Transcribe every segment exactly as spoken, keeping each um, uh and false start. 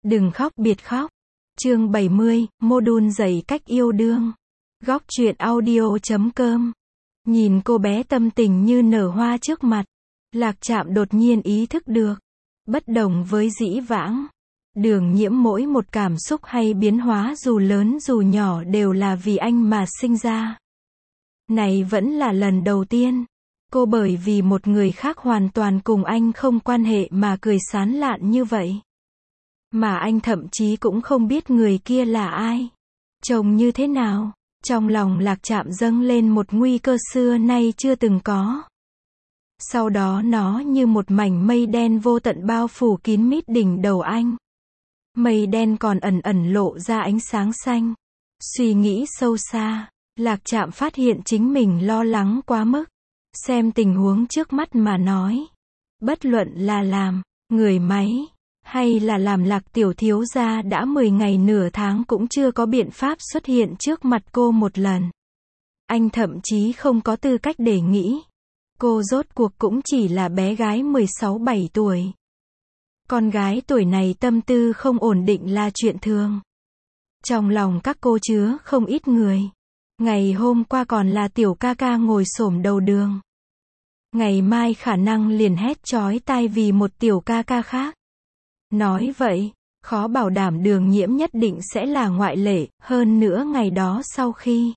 Đừng khóc biệt khóc. Chương bảy mươi, module dạy cách yêu đương. Góc truyện audio chấm com. Nhìn cô bé tâm tình như nở hoa trước mặt, Lạc Trạm đột nhiên ý thức được. Bất đồng với dĩ vãng, Đường Nhiễm mỗi một cảm xúc hay biến hóa dù lớn dù nhỏ đều là vì anh mà sinh ra. Này vẫn là lần đầu tiên, cô bởi vì một người khác hoàn toàn cùng anh không quan hệ mà cười sán lạn như vậy. Mà anh thậm chí cũng không biết người kia là ai, trông như thế nào. Trong lòng Lạc Trạm dâng lên một nguy cơ xưa nay chưa từng có. Sau đó nó như một mảnh mây đen vô tận bao phủ kín mít đỉnh đầu anh. Mây đen còn ẩn ẩn lộ ra ánh sáng xanh. Suy nghĩ sâu xa, Lạc Trạm phát hiện chính mình lo lắng quá mức. Xem tình huống trước mắt mà nói. Bất luận là làm người máy, hay là làm Lạc tiểu thiếu gia đã mười ngày nửa tháng cũng chưa có biện pháp xuất hiện trước mặt cô một lần. Anh thậm chí không có tư cách để nghĩ. Cô rốt cuộc cũng chỉ là bé gái mười sáu bảy tuổi. Con gái tuổi này tâm tư không ổn định là chuyện thường. Trong lòng các cô chứa không ít người. Ngày hôm qua còn là tiểu ca ca ngồi xổm đầu đường. Ngày mai khả năng liền hét chói tai vì một tiểu ca ca khác. Nói vậy, khó bảo đảm Đường Nhiễm nhất định sẽ là ngoại lệ, hơn nữa ngày đó sau khi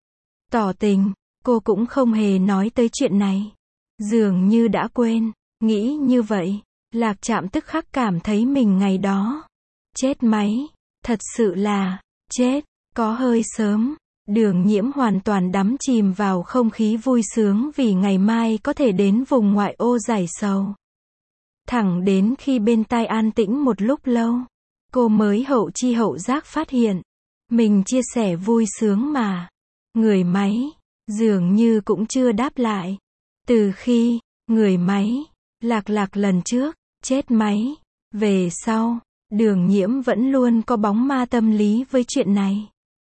tỏ tình, cô cũng không hề nói tới chuyện này. Dường như đã quên, nghĩ như vậy, Lạc Trạm tức khắc cảm thấy mình ngày đó chết máy, thật sự là chết, có hơi sớm. Đường Nhiễm hoàn toàn đắm chìm vào không khí vui sướng vì ngày mai có thể đến vùng ngoại ô giải sầu. Thẳng đến khi bên tai an tĩnh một lúc lâu, cô mới hậu chi hậu giác phát hiện, mình chia sẻ vui sướng mà. Người máy, dường như cũng chưa đáp lại. Từ khi, người máy, Lạc Lạc lần trước, chết máy, về sau, Đường Nhiễm vẫn luôn có bóng ma tâm lý với chuyện này.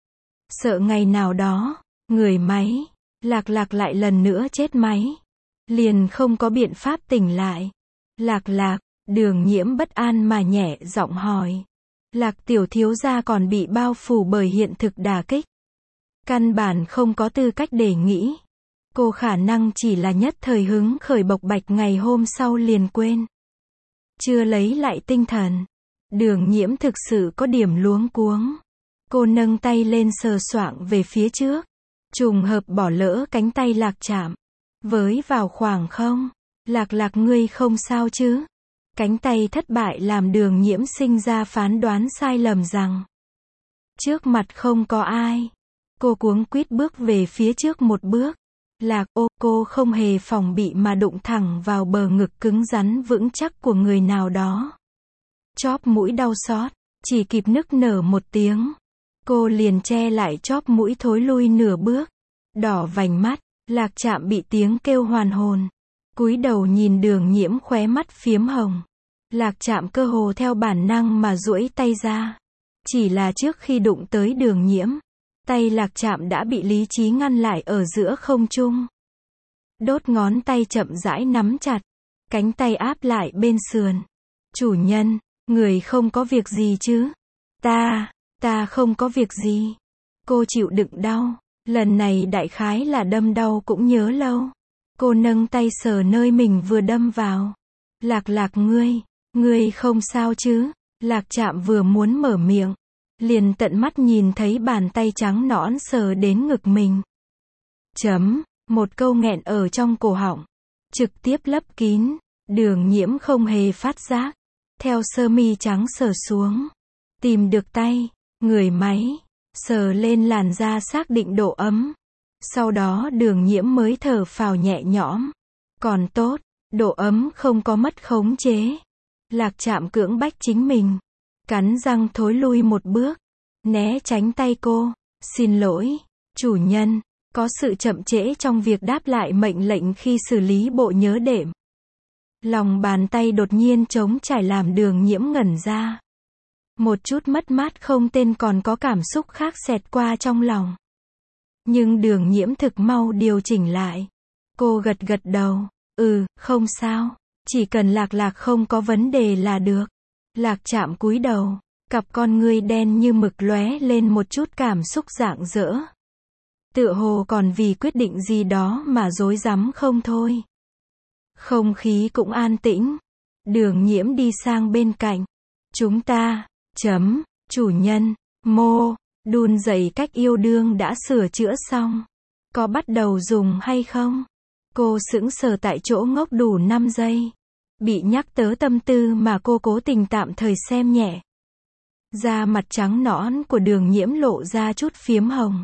Sợ ngày nào đó, người máy, Lạc Lạc lại lần nữa chết máy, liền không có biện pháp tỉnh lại. Lạc Lạc, Đường Nhiễm bất an mà nhẹ giọng hỏi. Lạc tiểu thiếu gia còn bị bao phủ bởi hiện thực đả kích. Căn bản không có tư cách để nghĩ. Cô khả năng chỉ là nhất thời hứng khởi bộc bạch ngày hôm sau liền quên. Chưa lấy lại tinh thần. Đường Nhiễm thực sự có điểm luống cuống. Cô nâng tay lên sờ soạng về phía trước. Trùng hợp bỏ lỡ cánh tay Lạc Trạm. Với vào khoảng không. Lạc Lạc ngươi không sao chứ? Cánh tay thất bại làm Đường Nhiễm sinh ra phán đoán sai lầm rằng trước mặt không có ai. Cô cuống quýt bước về phía trước một bước. Lạc ô, cô không hề phòng bị mà đụng thẳng vào bờ ngực cứng rắn vững chắc của người nào đó. Chóp mũi đau xót, chỉ kịp nức nở một tiếng. Cô liền che lại chóp mũi thối lui nửa bước. Đỏ vành mắt, Lạc Trạm bị tiếng kêu hoàn hồn. Cúi đầu nhìn Đường Nhiễm khóe mắt phiếm hồng. Lạc Trạm cơ hồ theo bản năng mà duỗi tay ra. Chỉ là trước khi đụng tới Đường Nhiễm, tay Lạc Trạm đã bị lý trí ngăn lại ở giữa không trung. Đốt ngón tay chậm rãi nắm chặt, cánh tay áp lại bên sườn. Chủ nhân, người không có việc gì chứ? Ta, ta không có việc gì. Cô chịu đựng đau, lần này đại khái là đâm đau cũng nhớ lâu. Cô nâng tay sờ nơi mình vừa đâm vào. Lạc Lạc ngươi, ngươi không sao chứ? Lạc Trạm vừa muốn mở miệng, liền tận mắt nhìn thấy bàn tay trắng nõn sờ đến ngực mình. Chấm, một câu nghẹn ở trong cổ họng, trực tiếp lấp kín. Đường Nhiễm không hề phát giác, theo sơ mi trắng sờ xuống, tìm được tay, người máy, sờ lên làn da xác định độ ấm. Sau đó Đường Nhiễm mới thở phào nhẹ nhõm. Còn tốt, độ ấm không có mất khống chế. Lạc Trạm cưỡng bách chính mình, cắn răng thối lui một bước, né tránh tay cô. Xin lỗi, chủ nhân, có sự chậm trễ trong việc đáp lại mệnh lệnh khi xử lý bộ nhớ đệm. Lòng bàn tay đột nhiên trống trải làm Đường Nhiễm ngẩn ra. Một chút mất mát không tên còn có cảm xúc khác xẹt qua trong lòng. Nhưng Đường Nhiễm thực mau điều chỉnh lại. Cô gật gật đầu. Ừ, không sao. Chỉ cần Lạc Lạc không có vấn đề là được. Lạc Trạm cúi đầu. Cặp con ngươi đen như mực lóe lên một chút cảm xúc rạng rỡ. Tựa hồ còn vì quyết định gì đó mà rối rắm không thôi. Không khí cũng an tĩnh. Đường Nhiễm đi sang bên cạnh. Chúng ta, chấm, chủ nhân, mô, đun dậy cách yêu đương đã sửa chữa xong. Có bắt đầu dùng hay không? Cô sững sờ tại chỗ ngốc đủ năm giây. Bị nhắc tới tâm tư mà cô cố tình tạm thời xem nhẹ. Da mặt trắng nõn của Đường Nhiễm lộ ra chút phiếm hồng.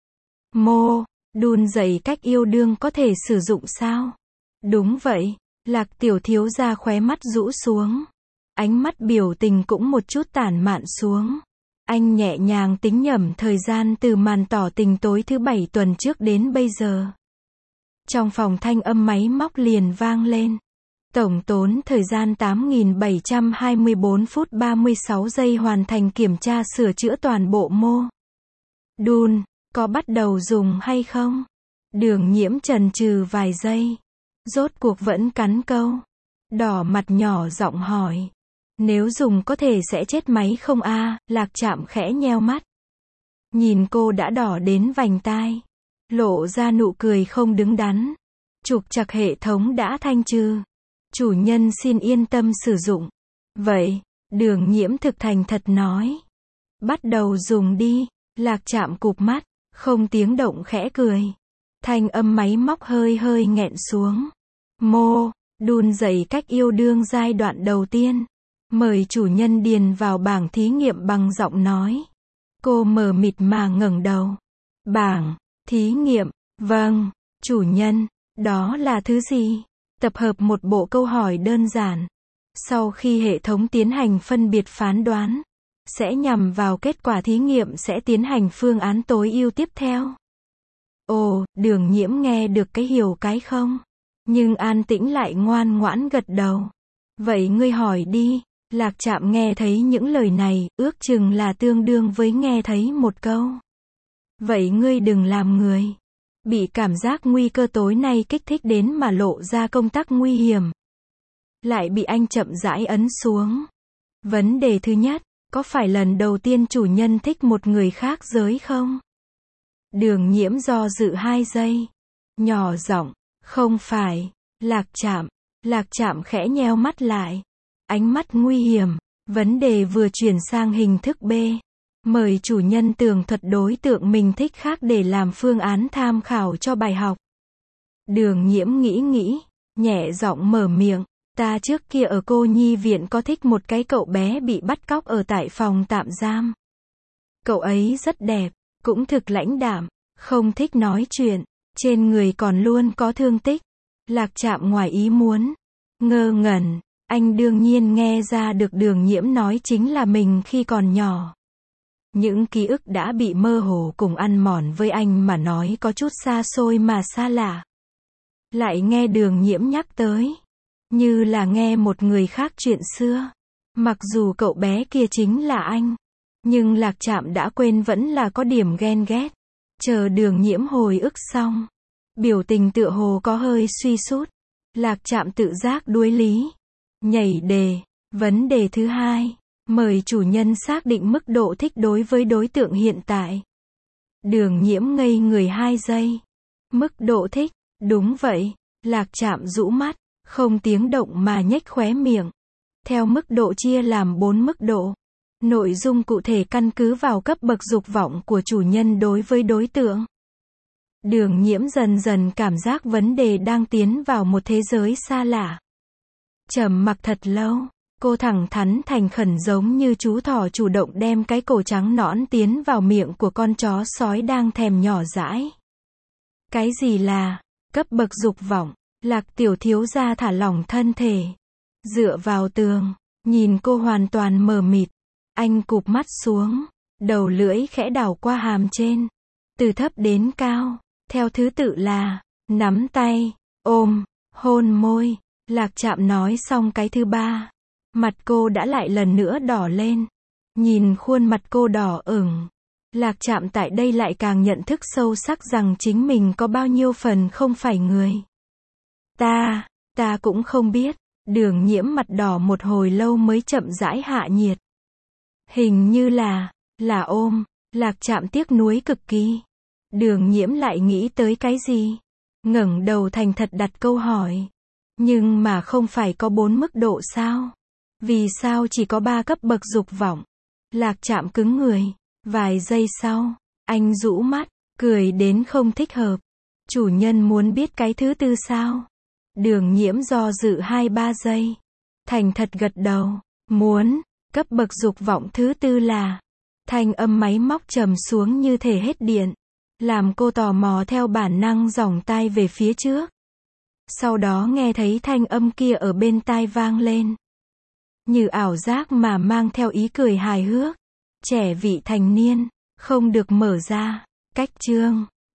Mô, đun dậy cách yêu đương có thể sử dụng sao? Đúng vậy. Lạc tiểu thiếu gia khóe mắt rũ xuống. Ánh mắt biểu tình cũng một chút tản mạn xuống. Anh nhẹ nhàng tính nhẩm thời gian từ màn tỏ tình tối thứ bảy tuần trước đến bây giờ. Trong phòng thanh âm máy móc liền vang lên. Tổng tốn thời gian tám nghìn bảy trăm hai mươi bốn phút ba mươi sáu giây hoàn thành kiểm tra sửa chữa toàn bộ mô. Đun, có bắt đầu dùng hay không? Đường Nhiễm chần chừ vài giây. Rốt cuộc vẫn cắn câu. Đỏ mặt nhỏ giọng hỏi. Nếu dùng có thể sẽ chết máy không a? À? Lạc Trạm khẽ nheo mắt. Nhìn cô đã đỏ đến vành tai. Lộ ra nụ cười không đứng đắn. Trục trặc hệ thống đã thanh trừ. Chủ nhân xin yên tâm sử dụng. Vậy, Đường Nhiễm thực thành thật nói. Bắt đầu dùng đi. Lạc Trạm cụp mắt, không tiếng động khẽ cười. Thanh âm máy móc hơi hơi nghẹn xuống. Mô, đun dậy cách yêu đương giai đoạn đầu tiên. Mời chủ nhân điền vào bảng thí nghiệm bằng giọng nói. Cô mờ mịt mà ngẩng đầu. Bảng, thí nghiệm, vâng, chủ nhân, đó là thứ gì? Tập hợp một bộ câu hỏi đơn giản. Sau khi hệ thống tiến hành phân biệt phán đoán, sẽ nhằm vào kết quả thí nghiệm sẽ tiến hành phương án tối ưu tiếp theo. Ồ, Đường Nhiễm nghe được cái hiểu cái không? Nhưng an tĩnh lại ngoan ngoãn gật đầu. Vậy ngươi hỏi đi. Lạc Trạm nghe thấy những lời này, ước chừng là tương đương với nghe thấy một câu. Vậy ngươi đừng làm người. Bị cảm giác nguy cơ tối nay kích thích đến mà lộ ra công tắc nguy hiểm. Lại bị anh chậm rãi ấn xuống. Vấn đề thứ nhất, có phải lần đầu tiên chủ nhân thích một người khác giới không? Đường Nhiễm do dự hai giây. Nhỏ giọng, không phải. Lạc Trạm. Lạc Trạm khẽ nheo mắt lại. Ánh mắt nguy hiểm. Vấn đề vừa chuyển sang hình thức B. Mời chủ nhân tường thuật đối tượng mình thích khác để làm phương án tham khảo cho bài học. Đường Nhiễm nghĩ nghĩ, nhẹ giọng mở miệng. Ta trước kia ở cô nhi viện có thích một cái cậu bé bị bắt cóc ở tại phòng tạm giam. Cậu ấy rất đẹp, cũng thực lãnh đạm, không thích nói chuyện, trên người còn luôn có thương tích. Lạc Trạm ngoài ý muốn, ngơ ngẩn, anh đương nhiên nghe ra được Đường Nhiễm nói chính là mình khi còn nhỏ. Những ký ức đã bị mơ hồ cùng ăn mòn với anh mà nói có chút xa xôi mà xa lạ. Lại nghe Đường Nhiễm nhắc tới, như là nghe một người khác chuyện xưa. Mặc dù cậu bé kia chính là anh, nhưng Lạc Trạm đã quên vẫn là có điểm ghen ghét. Chờ Đường Nhiễm hồi ức xong, biểu tình tựa hồ có hơi suy sút. Lạc Trạm tự giác đuối lý. Nhảy đề. Vấn đề thứ hai. Mời chủ nhân xác định mức độ thích đối với đối tượng hiện tại. Đường Nhiễm ngây người hai giây. Mức độ thích. Đúng vậy. Lạc Trạm rũ mắt, không tiếng động mà nhếch khóe miệng. Theo mức độ chia làm bốn mức độ. Nội dung cụ thể căn cứ vào cấp bậc dục vọng của chủ nhân đối với đối tượng. Đường Nhiễm dần dần cảm giác vấn đề đang tiến vào một thế giới xa lạ. Trầm mặc thật lâu, cô thẳng thắn thành khẩn giống như chú thỏ chủ động đem cái cổ trắng nõn tiến vào miệng của con chó sói đang thèm nhỏ dãi. Cái gì là cấp bậc dục vọng? Lạc tiểu thiếu gia thả lỏng thân thể, dựa vào tường, nhìn cô hoàn toàn mờ mịt. Anh cụp mắt xuống, đầu lưỡi khẽ đảo qua hàm trên, từ thấp đến cao, theo thứ tự là nắm tay, ôm, hôn môi. Lạc Trạm nói xong cái thứ ba, mặt cô đã lại lần nữa đỏ lên. Nhìn khuôn mặt cô đỏ ửng, Lạc Trạm tại đây lại càng nhận thức sâu sắc rằng chính mình có bao nhiêu phần không phải người. Ta, ta cũng không biết. Đường Nhiễm mặt đỏ một hồi lâu mới chậm rãi hạ nhiệt. Hình như là, là ôm. Lạc Trạm tiếc nuối cực kỳ. Đường Nhiễm lại nghĩ tới cái gì? Ngẩng đầu thành thật đặt câu hỏi. Nhưng mà không phải có bốn mức độ sao? Vì sao chỉ có ba cấp bậc dục vọng? Lạc Trạm cứng người. Vài giây sau, anh rũ mắt, cười đến không thích hợp. Chủ nhân muốn biết cái thứ tư sao? Đường Nhiễm do dự hai ba giây. Thành thật gật đầu. Muốn. Cấp bậc dục vọng thứ tư là. Thanh âm máy móc trầm xuống như thể hết điện. Làm cô tò mò theo bản năng dòng tai về phía trước. Sau đó nghe thấy thanh âm kia ở bên tai vang lên. Như ảo giác mà mang theo ý cười hài hước. Trẻ vị thành niên. Không được mở ra. Cách chương.